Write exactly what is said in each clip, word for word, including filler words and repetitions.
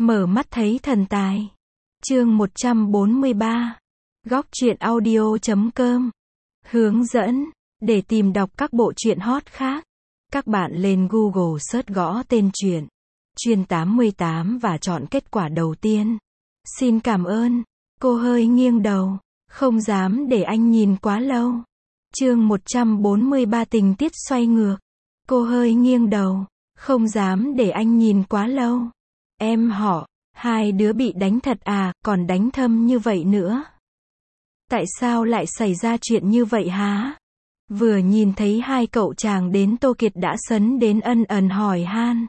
Mở mắt thấy thần tài. Chương một trăm bốn mươi ba. Góc truyện audio chấm com. Hướng dẫn. Để tìm đọc các bộ truyện hot khác, các bạn lên Google search gõ tên truyện Chuyên tám mươi tám và chọn kết quả đầu tiên. Xin cảm ơn. Cô hơi nghiêng đầu. Không dám để anh nhìn quá lâu. Chương một trăm bốn mươi ba tình tiết xoay ngược. Cô hơi nghiêng đầu. Không dám để anh nhìn quá lâu. Em họ, hai đứa bị đánh thật à, còn đánh thâm như vậy nữa. Tại sao lại xảy ra chuyện như vậy hả? Vừa nhìn thấy hai cậu chàng đến, Tô Kiệt đã sấn đến ân ẩn hỏi han.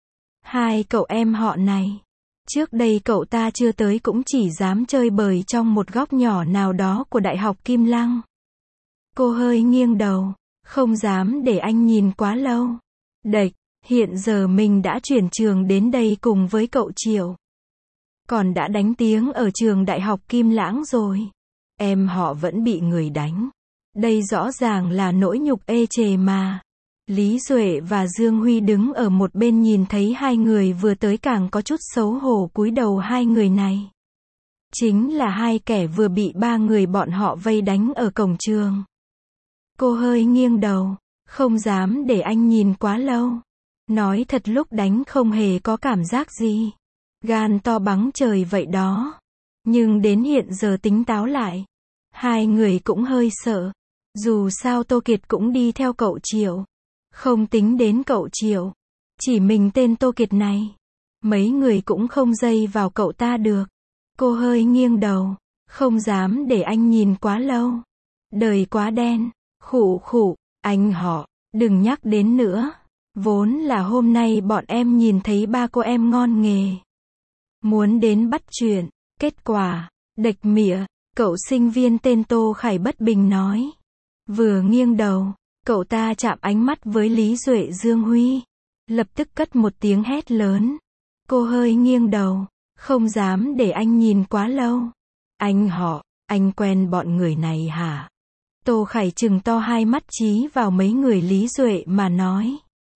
Hai cậu em họ này, trước đây cậu ta chưa tới cũng chỉ dám chơi bời trong một góc nhỏ nào đó của Đại học Kim Lăng. Cô hơi nghiêng đầu, không dám để anh nhìn quá lâu. Đệch, hiện giờ mình đã chuyển trường đến đây cùng với cậu Triệu. Còn đã đánh tiếng ở trường Đại học Kim Lãng rồi. Em họ vẫn bị người đánh. Đây rõ ràng là nỗi nhục ê chề mà. Lý Duệ và Dương Huy đứng ở một bên nhìn thấy hai người vừa tới càng có chút xấu hổ cúi đầu. Hai người này chính là hai kẻ vừa bị ba người bọn họ vây đánh ở cổng trường. Cô hơi nghiêng đầu, không dám để anh nhìn quá lâu. Nói thật lúc đánh không hề có cảm giác gì. Gan to bằng trời vậy đó. Nhưng đến hiện giờ tính táo lại, hai người cũng hơi sợ. Dù sao Tô Kiệt cũng đi theo cậu Triệu. Không tính đến cậu Triệu, chỉ mình tên Tô Kiệt này, mấy người cũng không dây vào cậu ta được. Cô hơi nghiêng đầu, không dám để anh nhìn quá lâu. Đời quá đen. Khụ khụ, anh họ, đừng nhắc đến nữa. Vốn là hôm nay bọn em nhìn thấy ba cô em ngon nghề, muốn đến bắt chuyện. Kết quả, đệch mịa, cậu sinh viên tên Tô Khải bất bình nói. Vừa nghiêng đầu, cậu ta chạm ánh mắt với Lý Duệ Dương Huy. Lập tức cất một tiếng hét lớn. Cô hơi nghiêng đầu, không dám để anh nhìn quá lâu. Anh họ, anh quen bọn người này hả? Tô Khải trừng to hai mắt chí vào mấy người Lý Duệ mà nói.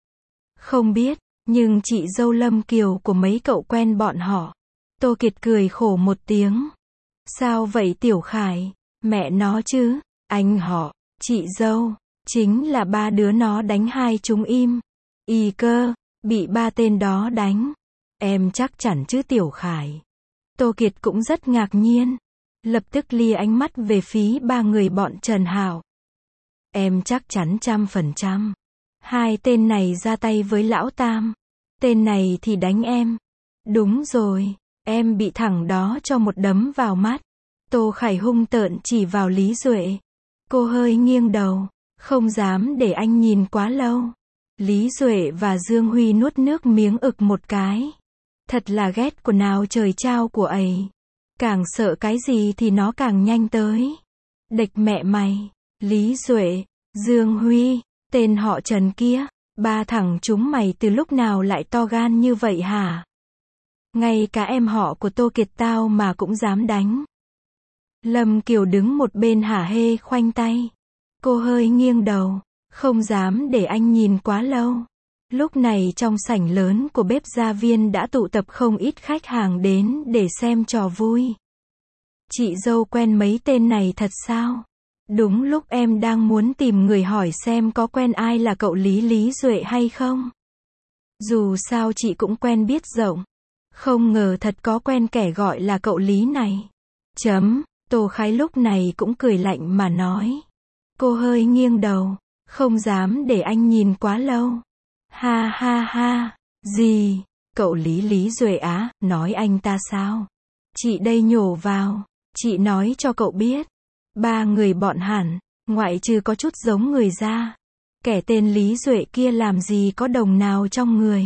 Không biết, nhưng chị dâu Lâm Kiều của mấy cậu quen bọn họ. Tô Kiệt cười khổ một tiếng. Sao vậy Tiểu Khải? Mẹ nó chứ, anh họ, chị dâu, chính là ba đứa nó đánh hai chúng im. Y cơ, bị ba tên đó đánh. Em chắc chắn chứ Tiểu Khải? Tô Kiệt cũng rất ngạc nhiên. Lập tức lia ánh mắt về phía ba người bọn Trần Hạo. Em chắc chắn trăm phần trăm. Hai tên này ra tay với lão Tam. Tên này thì đánh em. Đúng rồi, em bị thẳng đó cho một đấm vào mắt. Tô Khải hung tợn chỉ vào Lý Duệ. Cô hơi nghiêng đầu, không dám để anh nhìn quá lâu. Lý Duệ và Dương Huy nuốt nước miếng ực một cái. Thật là ghét của nào trời trao của ấy. Càng sợ cái gì thì nó càng nhanh tới. Đệch mẹ mày, Lý Duệ, Dương Huy, tên họ Trần kia, ba thằng chúng mày từ lúc nào lại to gan như vậy hả? Ngay cả em họ của Tô Kiệt tao mà cũng dám đánh. Lâm Kiều đứng một bên hả hê khoanh tay. Cô hơi nghiêng đầu, không dám để anh nhìn quá lâu. Lúc này trong sảnh lớn của bếp gia viên đã tụ tập không ít khách hàng đến để xem trò vui. Chị dâu quen mấy tên này thật sao? Đúng lúc em đang muốn tìm người hỏi xem có quen ai là cậu Lý Lý Duệ hay không. Dù sao chị cũng quen biết rộng. Không ngờ thật có quen kẻ gọi là cậu Lý này. Chấm, Tô Khái lúc này cũng cười lạnh mà nói. Cô hơi nghiêng đầu, không dám để anh nhìn quá lâu. Ha ha ha, gì, cậu Lý Lý Duệ á, nói anh ta sao? Chị đây nhổ vào, chị nói cho cậu biết. Ba người bọn hẳn, ngoại trừ có chút giống người ra. Kẻ tên Lý Duệ kia làm gì có đồng nào trong người.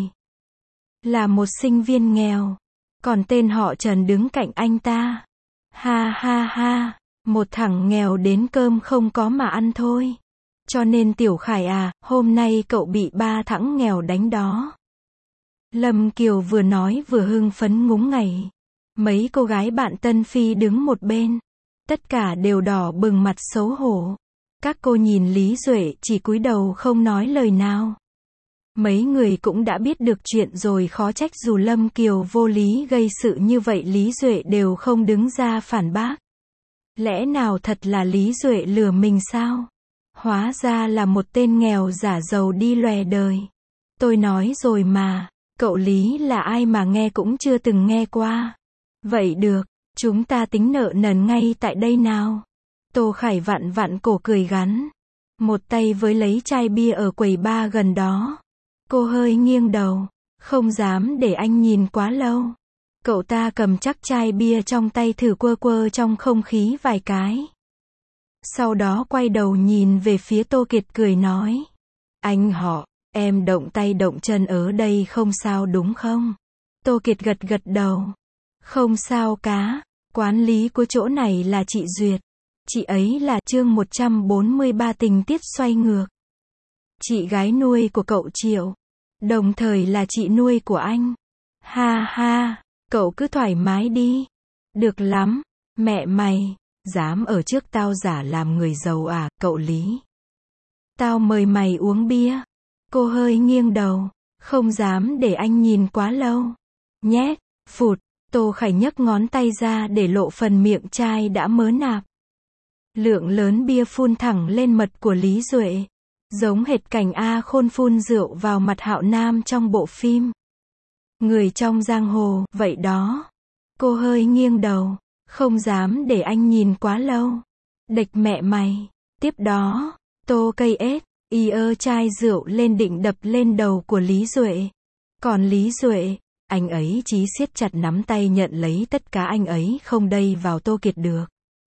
Là một sinh viên nghèo. Còn tên họ Trần đứng cạnh anh ta. Ha ha ha, một thằng nghèo đến cơm không có mà ăn thôi. Cho nên Tiểu Khải à, hôm nay cậu bị ba thằng nghèo đánh đó. Lâm Kiều vừa nói vừa hưng phấn ngúng ngẩy. Mấy cô gái bạn Tân Phi đứng một bên. Tất cả đều đỏ bừng mặt xấu hổ. Các cô nhìn Lý Duệ chỉ cúi đầu không nói lời nào. Mấy người cũng đã biết được chuyện rồi, khó trách dù Lâm Kiều vô lý gây sự như vậy Lý Duệ đều không đứng ra phản bác. Lẽ nào thật là Lý Duệ lừa mình sao? Hóa ra là một tên nghèo giả giàu đi lòe đời. Tôi nói rồi mà, cậu Lý là ai mà nghe cũng chưa từng nghe qua. Vậy được, chúng ta tính nợ nần ngay tại đây nào. Tô Khải vặn vặn cổ cười gắn. Một tay với lấy chai bia ở quầy bar gần đó. Cô hơi nghiêng đầu, không dám để anh nhìn quá lâu. Cậu ta cầm chắc chai bia trong tay thử quơ quơ trong không khí vài cái. Sau đó quay đầu nhìn về phía Tô Kiệt cười nói. Anh họ, em động tay động chân ở đây không sao đúng không? Tô Kiệt gật gật đầu. Không sao cá, quản lý của chỗ này là chị Duyệt. Chị ấy là chương một trăm bốn mươi ba tình tiết xoay ngược. Chị gái nuôi của cậu Triệu. Đồng thời là chị nuôi của anh. Ha ha, cậu cứ thoải mái đi. Được lắm, mẹ mày, dám ở trước tao giả làm người giàu à, cậu Lý. Tao mời mày uống bia. Cô hơi nghiêng đầu, không dám để anh nhìn quá lâu. Nhét, phụt, Tô Khải nhấc ngón tay ra để lộ phần miệng chai đã mớ nạp. Lượng lớn bia phun thẳng lên mật của Lý Duệ. Giống hệt cảnh A Khôn phun rượu vào mặt Hạo Nam trong bộ phim. Người trong giang hồ, vậy đó. Cô hơi nghiêng đầu, không dám để anh nhìn quá lâu. Địch mẹ mày. Tiếp đó, Tô cây ết, y ơ chai rượu lên định đập lên đầu của Lý Duệ. Còn Lý Duệ, anh ấy chí siết chặt nắm tay nhận lấy tất cả, anh ấy không đây vào Tô Kiệt được.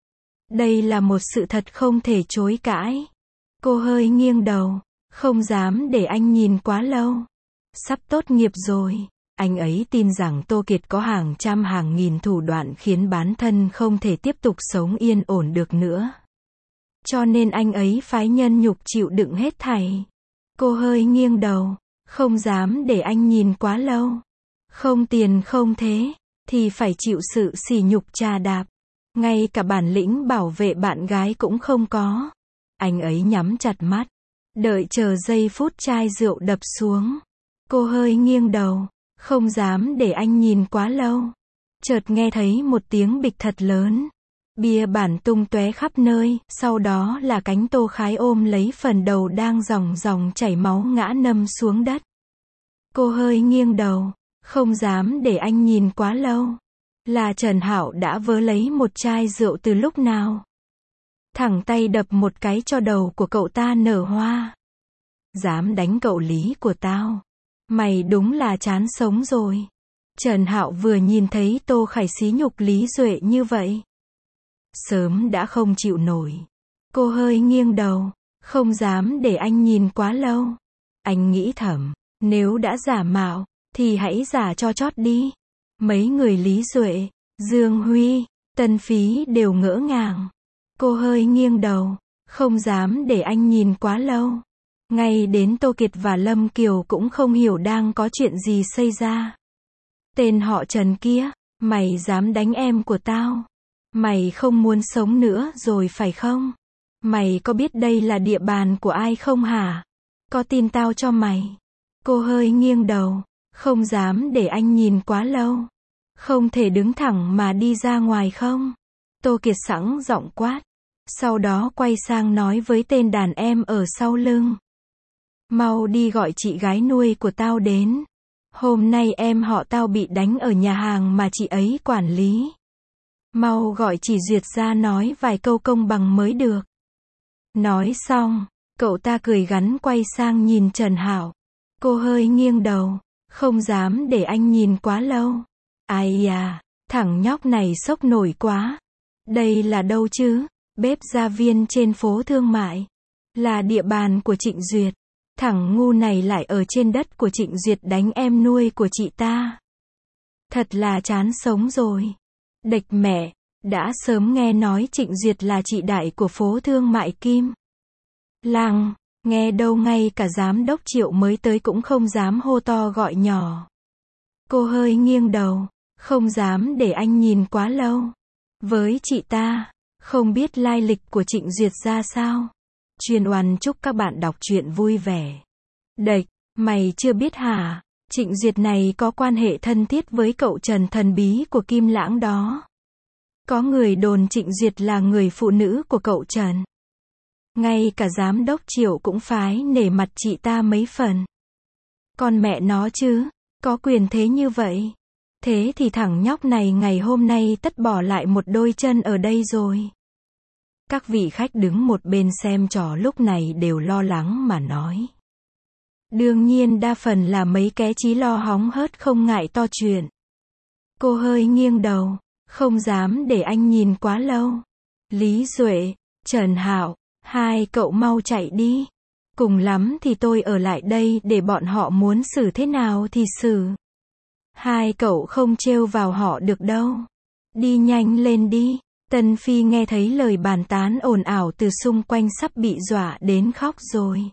Đây là một sự thật không thể chối cãi. Cô hơi nghiêng đầu, không dám để anh nhìn quá lâu. Sắp tốt nghiệp rồi, anh ấy tin rằng Tô Kiệt có hàng trăm hàng nghìn thủ đoạn khiến bản thân không thể tiếp tục sống yên ổn được nữa. Cho nên anh ấy phái nhân nhục chịu đựng hết thảy. Cô hơi nghiêng đầu, không dám để anh nhìn quá lâu. Không tiền không thế, thì phải chịu sự sỉ nhục trà đạp. Ngay cả bản lĩnh bảo vệ bạn gái cũng không có. Anh ấy nhắm chặt mắt, đợi chờ giây phút chai rượu đập xuống. Cô hơi nghiêng đầu, không dám để anh nhìn quá lâu. Chợt nghe thấy một tiếng bịch thật lớn. Bia bản tung tóe khắp nơi, sau đó là cánh Tô Khái ôm lấy phần đầu đang ròng ròng chảy máu ngã nằm xuống đất. Cô hơi nghiêng đầu, không dám để anh nhìn quá lâu. Là Trần Hạo đã vớ lấy một chai rượu từ lúc nào. Thẳng tay đập một cái cho đầu của cậu ta nở hoa. Dám đánh cậu Lý của tao. Mày đúng là chán sống rồi. Trần Hạo vừa nhìn thấy Tô Khải xí nhục Lý Duệ như vậy. Sớm đã không chịu nổi. Cô hơi nghiêng đầu, không dám để anh nhìn quá lâu. Anh nghĩ thầm, nếu đã giả mạo, thì hãy giả cho chót đi. Mấy người Lý Duệ, Dương Huy, Tân Phí đều ngỡ ngàng. Cô hơi nghiêng đầu, không dám để anh nhìn quá lâu. Ngay đến Tô Kiệt và Lâm Kiều cũng không hiểu đang có chuyện gì xảy ra. Tên họ Trần kia, mày dám đánh em của tao. Mày không muốn sống nữa rồi phải không? Mày có biết đây là địa bàn của ai không hả? Có tin tao cho mày. Cô hơi nghiêng đầu, không dám để anh nhìn quá lâu. Không thể đứng thẳng mà đi ra ngoài không? Tô Kiệt sẵn giọng quát. Sau đó quay sang nói với tên đàn em ở sau lưng. Mau đi gọi chị gái nuôi của tao đến. Hôm nay em họ tao bị đánh ở nhà hàng mà chị ấy quản lý. Mau gọi chị Duyệt ra nói vài câu công bằng mới được. Nói xong, cậu ta cười gắn quay sang nhìn Trần Hạo. Cô hơi nghiêng đầu, không dám để anh nhìn quá lâu. Ai à, thằng nhóc này sốc nổi quá. Đây là đâu chứ? Bếp gia viên trên phố Thương Mại. Là địa bàn của Trịnh Duyệt. Thằng ngu này lại ở trên đất của Trịnh Duyệt đánh em nuôi của chị ta. Thật là chán sống rồi. Địch mẹ, đã sớm nghe nói Trịnh Duyệt là chị đại của phố Thương Mại Kim Lăng, nghe đâu ngay cả giám đốc Triệu mới tới cũng không dám hô to gọi nhỏ. Cô hơi nghiêng đầu, không dám để anh nhìn quá lâu. Với chị ta, không biết lai lịch của Trịnh Duyệt ra sao. Chuyên oan chúc các bạn đọc truyện vui vẻ. Địch, Mày chưa biết hả? Trịnh Duyệt này có quan hệ thân thiết với cậu Trần thần bí của Kim Lãng đó. Có người đồn Trịnh Duyệt là người phụ nữ của cậu Trần. Ngay cả giám đốc Triệu cũng phái nể mặt chị ta mấy phần. Con mẹ nó chứ, có quyền thế như vậy. Thế thì thằng nhóc này ngày hôm nay tất bỏ lại một đôi chân ở đây rồi. Các vị khách đứng một bên xem trò lúc này đều lo lắng mà nói. Đương nhiên đa phần là mấy ké chí lo hóng hớt không ngại to chuyện. Cô hơi nghiêng đầu, không dám để anh nhìn quá lâu. Lý Duệ, Trần Hạo, hai cậu mau chạy đi. Cùng lắm thì tôi ở lại đây để bọn họ muốn xử thế nào thì xử. Hai cậu không trêu vào họ được đâu. Đi nhanh lên đi. Tân Phi nghe thấy lời bàn tán ồn ào từ xung quanh sắp bị dọa đến khóc rồi.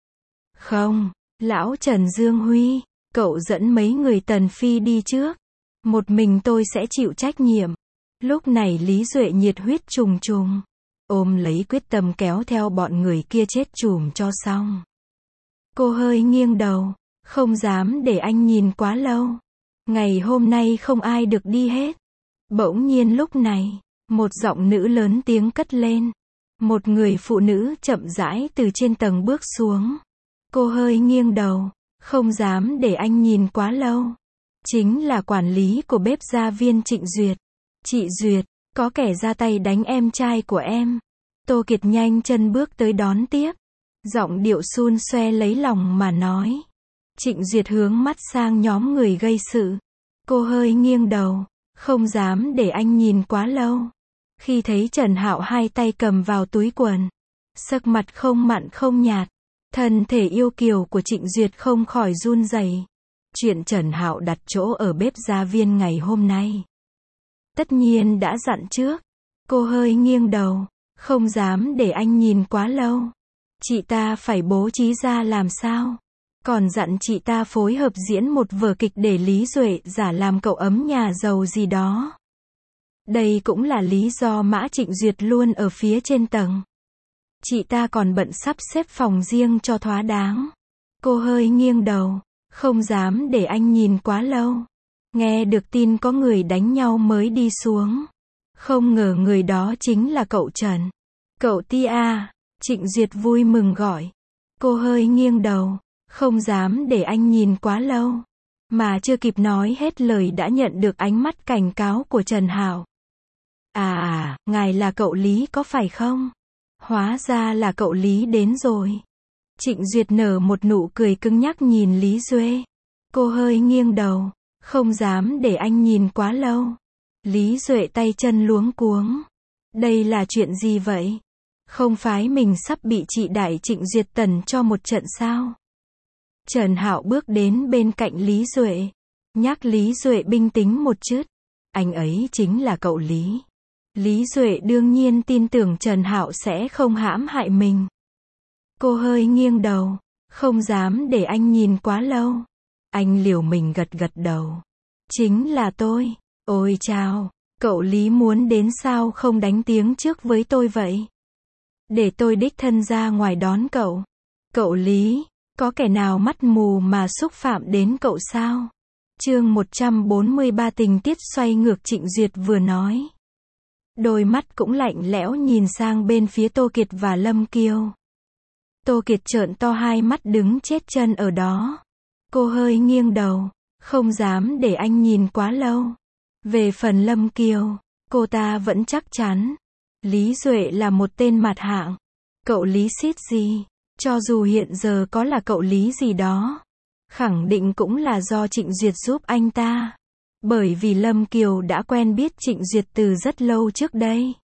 Không, lão Trần Dương Huy, cậu dẫn mấy người Tần Phi đi trước. Một mình tôi sẽ chịu trách nhiệm. Lúc này Lý Duệ nhiệt huyết trùng trùng. Ôm lấy quyết tâm kéo theo bọn người kia chết chùm cho xong. Cô hơi nghiêng đầu, không dám để anh nhìn quá lâu. Ngày hôm nay không ai được đi hết. Bỗng nhiên lúc này, một giọng nữ lớn tiếng cất lên. Một người phụ nữ chậm rãi từ trên tầng bước xuống. Cô hơi nghiêng đầu, không dám để anh nhìn quá lâu. Chính là quản lý của bếp gia viên Trịnh Duyệt. Chị Duyệt, có kẻ ra tay đánh em trai của em. Tô Kiệt nhanh chân bước tới đón tiếp. Giọng điệu xun xoe lấy lòng mà nói. Trịnh Duyệt hướng mắt sang nhóm người gây sự. Cô hơi nghiêng đầu, không dám để anh nhìn quá lâu. Khi thấy Trần Hạo hai tay cầm vào túi quần, sắc mặt không mặn không nhạt, thân thể yêu kiều của Trịnh Duyệt không khỏi run rẩy. Chuyện Trần Hạo đặt chỗ ở bếp gia viên ngày hôm nay, tất nhiên đã dặn trước. Cô hơi nghiêng đầu, không dám để anh nhìn quá lâu. Chị ta phải bố trí ra làm sao? Còn dặn chị ta phối hợp diễn một vở kịch để Lý Duệ giả làm cậu ấm nhà giàu gì đó. Đây cũng là lý do Mã Trịnh Duyệt luôn ở phía trên tầng. Chị ta còn bận sắp xếp phòng riêng cho thỏa đáng. Cô hơi nghiêng đầu, không dám để anh nhìn quá lâu. Nghe được tin có người đánh nhau mới đi xuống. Không ngờ người đó chính là cậu Trần. Cậu Tia, Trịnh Duyệt vui mừng gọi. Cô hơi nghiêng đầu, không dám để anh nhìn quá lâu. Mà chưa kịp nói hết lời đã nhận được ánh mắt cảnh cáo của Trần Hạo. À à, ngài là cậu Lý có phải không? Hóa ra là cậu Lý đến rồi. Trịnh Duyệt nở một nụ cười cứng nhắc nhìn Lý Duệ. Cô hơi nghiêng đầu, không dám để anh nhìn quá lâu. Lý Duệ tay chân luống cuống. Đây là chuyện gì vậy? Không phải mình sắp bị chị đại Trịnh Duyệt tần cho một trận sao? Trần Hạo bước đến bên cạnh Lý Duệ, nhắc Lý Duệ bình tĩnh một chút. Anh ấy chính là cậu Lý. Lý Duệ đương nhiên tin tưởng Trần Hạo sẽ không hãm hại mình. Cô hơi nghiêng đầu, không dám để anh nhìn quá lâu. Anh liều mình gật gật đầu. Chính là tôi. Ôi chao, cậu Lý muốn đến sao không đánh tiếng trước với tôi vậy? Để tôi đích thân ra ngoài đón cậu. Cậu Lý, có kẻ nào mắt mù mà xúc phạm đến cậu sao? Chương một trăm bốn mươi ba tình tiết xoay ngược. Trịnh Duyệt vừa nói. Đôi mắt cũng lạnh lẽo nhìn sang bên phía Tô Kiệt và Lâm Kiêu. Tô Kiệt trợn to hai mắt đứng chết chân ở đó. Cô hơi nghiêng đầu, không dám để anh nhìn quá lâu. Về phần Lâm Kiêu, cô ta vẫn chắc chắn. Lý Duệ là một tên mặt hạng. Cậu Lý xít gì? Cho dù hiện giờ có là cậu Lý gì đó, khẳng định cũng là do Trịnh Duyệt giúp anh ta. Bởi vì Lâm Kiều đã quen biết Trịnh Duyệt từ rất lâu trước đây.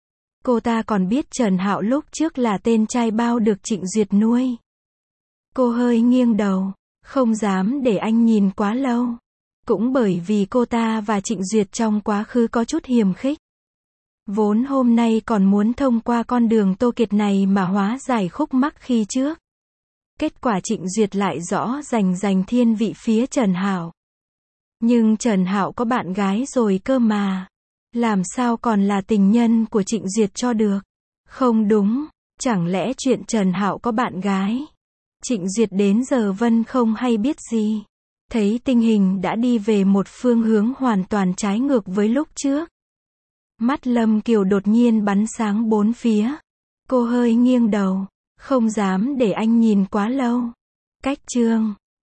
Cô ta còn biết Trần Hạo lúc trước là tên trai bao được Trịnh Duyệt nuôi. Cô hơi nghiêng đầu, không dám để anh nhìn quá lâu. Cũng bởi vì cô ta và Trịnh Duyệt trong quá khứ có chút hiềm khích. Vốn hôm nay còn muốn thông qua con đường Tô Kiệt này mà hóa giải khúc mắc khi trước. Kết quả Trịnh Duyệt lại rõ rành rành thiên vị phía Trần Hạo. Nhưng Trần Hạo có bạn gái rồi cơ mà. Làm sao còn là tình nhân của Trịnh Duyệt cho được? Không đúng, chẳng lẽ chuyện Trần Hạo có bạn gái Trịnh Duyệt đến giờ Vân không hay biết gì. Thấy tình hình đã đi về một phương hướng hoàn toàn trái ngược với lúc trước. Mắt Lâm Kiều đột nhiên bắn sáng bốn phía. Cô hơi nghiêng đầu, không dám để anh nhìn quá lâu. Cách chương